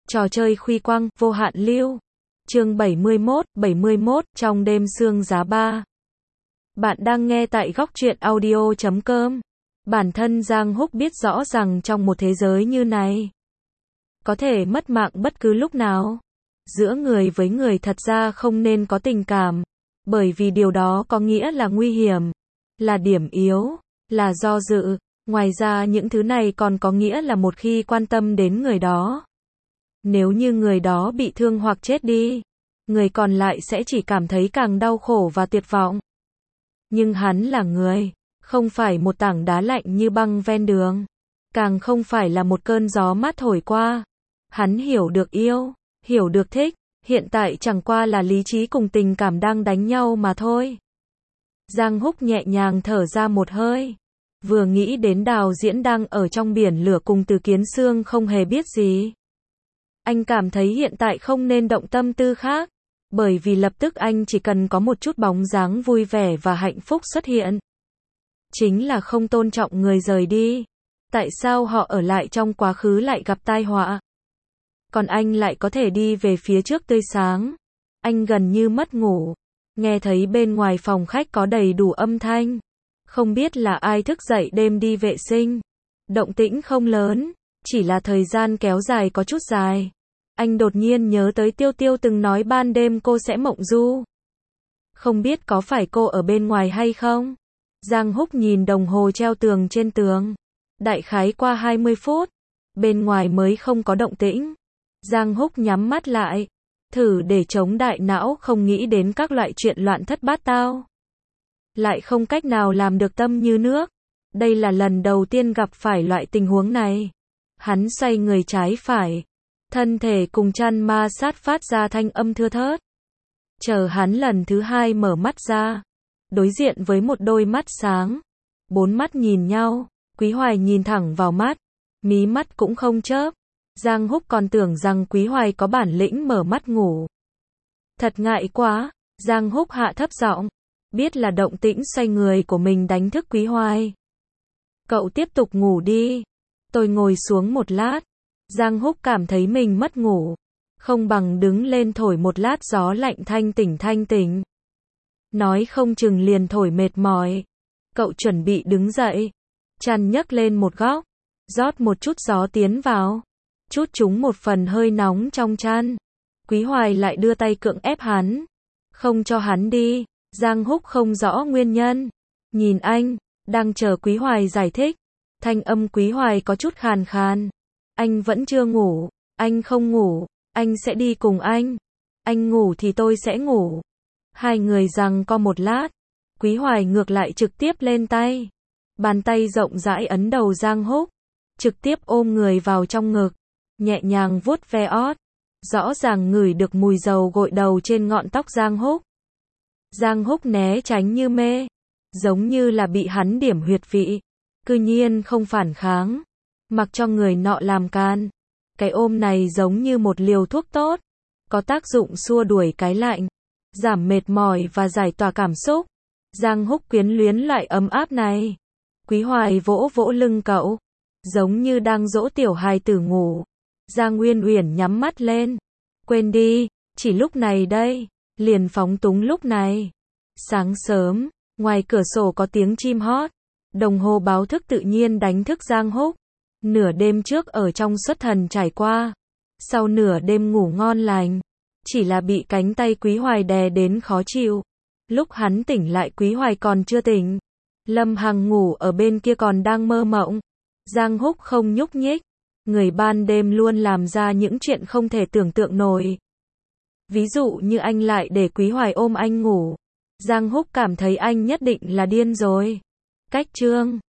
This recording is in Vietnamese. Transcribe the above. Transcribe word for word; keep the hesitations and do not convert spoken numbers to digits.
Trò chơi khuy quăng, vô hạn lưu. Chương bảy mươi mốt, bảy mươi mốt, trong đêm sương giá ba. Bạn đang nghe tại góc truyện audio chấm com. Bản thân Giang Húc biết rõ rằng trong một thế giới như này, có thể mất mạng bất cứ lúc nào. Giữa người với người thật ra không nên có tình cảm, bởi vì điều đó có nghĩa là nguy hiểm, là điểm yếu, là do dự. Ngoài ra những thứ này còn có nghĩa là một khi quan tâm đến người đó, nếu như người đó bị thương hoặc chết đi, người còn lại sẽ chỉ cảm thấy càng đau khổ và tuyệt vọng. Nhưng hắn là người, không phải một tảng đá lạnh như băng ven đường, càng không phải là một cơn gió mát thổi qua. Hắn hiểu được yêu, hiểu được thích, hiện tại chẳng qua là lý trí cùng tình cảm đang đánh nhau mà thôi. Giang Húc nhẹ nhàng thở ra một hơi. Vừa nghĩ đến Đào Diễn đang ở trong biển lửa cùng Từ Kiến Xương không hề biết gì, anh cảm thấy hiện tại không nên động tâm tư khác, bởi vì lập tức anh chỉ cần có một chút bóng dáng vui vẻ và hạnh phúc xuất hiện. Chính là không tôn trọng người rời đi. Tại sao họ ở lại trong quá khứ lại gặp tai họa, còn anh lại có thể đi về phía trước tươi sáng? Anh gần như mất ngủ, nghe thấy bên ngoài phòng khách có đầy đủ âm thanh. Không biết là ai thức dậy đêm đi vệ sinh. Động tĩnh không lớn, chỉ là thời gian kéo dài có chút dài. Anh đột nhiên nhớ tới Tiêu Tiêu từng nói ban đêm cô sẽ mộng du. Không biết có phải cô ở bên ngoài hay không? Giang Húc nhìn đồng hồ treo tường trên tường. Đại khái qua hai mươi phút, bên ngoài mới không có động tĩnh. Giang Húc nhắm mắt lại, thử để chống đại não không nghĩ đến các loại chuyện loạn thất bát tao. Lại không cách nào làm được tâm như nước. Đây là lần đầu tiên gặp phải loại tình huống này. Hắn xoay người trái phải, thân thể cùng chăn ma sát phát ra thanh âm thưa thớt. Chờ hắn lần thứ hai mở mắt ra, đối diện với một đôi mắt sáng. Bốn mắt nhìn nhau, Quý Hoài nhìn thẳng vào mắt, mí mắt cũng không chớp. Giang Húc còn tưởng rằng Quý Hoài có bản lĩnh mở mắt ngủ. Thật ngại quá, Giang Húc hạ thấp giọng, biết là động tĩnh xoay người của mình đánh thức Quý Hoài. Cậu tiếp tục ngủ đi. Tôi ngồi xuống một lát. Giang Húc cảm thấy mình mất ngủ, không bằng đứng lên thổi một lát gió lạnh thanh tỉnh thanh tỉnh. Nói không chừng liền thổi mệt mỏi. Cậu chuẩn bị đứng dậy, chăn nhấc lên một góc, rót một chút gió tiến vào, chút chúng một phần hơi nóng trong chăn. Quý Hoài lại đưa tay cưỡng ép hắn, không cho hắn đi. Giang Húc không rõ nguyên nhân, nhìn anh, đang chờ Quý Hoài giải thích. Thanh âm Quý Hoài có chút khàn khàn. Anh vẫn chưa ngủ, anh không ngủ, anh sẽ đi cùng anh. Anh ngủ thì tôi sẽ ngủ. Hai người giằng co một lát, Quý Hoài ngược lại trực tiếp lên tay. Bàn tay rộng rãi ấn đầu Giang Húc, trực tiếp ôm người vào trong ngực, nhẹ nhàng vuốt ve ót, rõ ràng ngửi được mùi dầu gội đầu trên ngọn tóc Giang Húc. Giang Húc né tránh như mê, giống như là bị hắn điểm huyệt vị, cư nhiên không phản kháng, mặc cho người nọ làm can. Cái ôm này giống như một liều thuốc tốt, có tác dụng xua đuổi cái lạnh, giảm mệt mỏi và giải tỏa cảm xúc. Giang Húc quyến luyến loại ấm áp này. Quý Hoài vỗ vỗ lưng cậu, giống như đang dỗ tiểu hài tử ngủ. Giang Nguyên Uyển nhắm mắt lên, quên đi, chỉ lúc này đây, liền phóng túng lúc này. Sáng sớm, ngoài cửa sổ có tiếng chim hót, đồng hồ báo thức tự nhiên đánh thức Giang Húc. Nửa đêm trước ở trong xuất thần trải qua, sau nửa đêm ngủ ngon lành, chỉ là bị cánh tay Quý Hoài đè đến khó chịu. Lúc hắn tỉnh lại Quý Hoài còn chưa tỉnh, Lâm Hằng ngủ ở bên kia còn đang mơ mộng. Giang Húc không nhúc nhích, người ban đêm luôn làm ra những chuyện không thể tưởng tượng nổi. Ví dụ như anh lại để Quý Hoài ôm anh ngủ. Giang Húc cảm thấy anh nhất định là điên rồi. Cách chương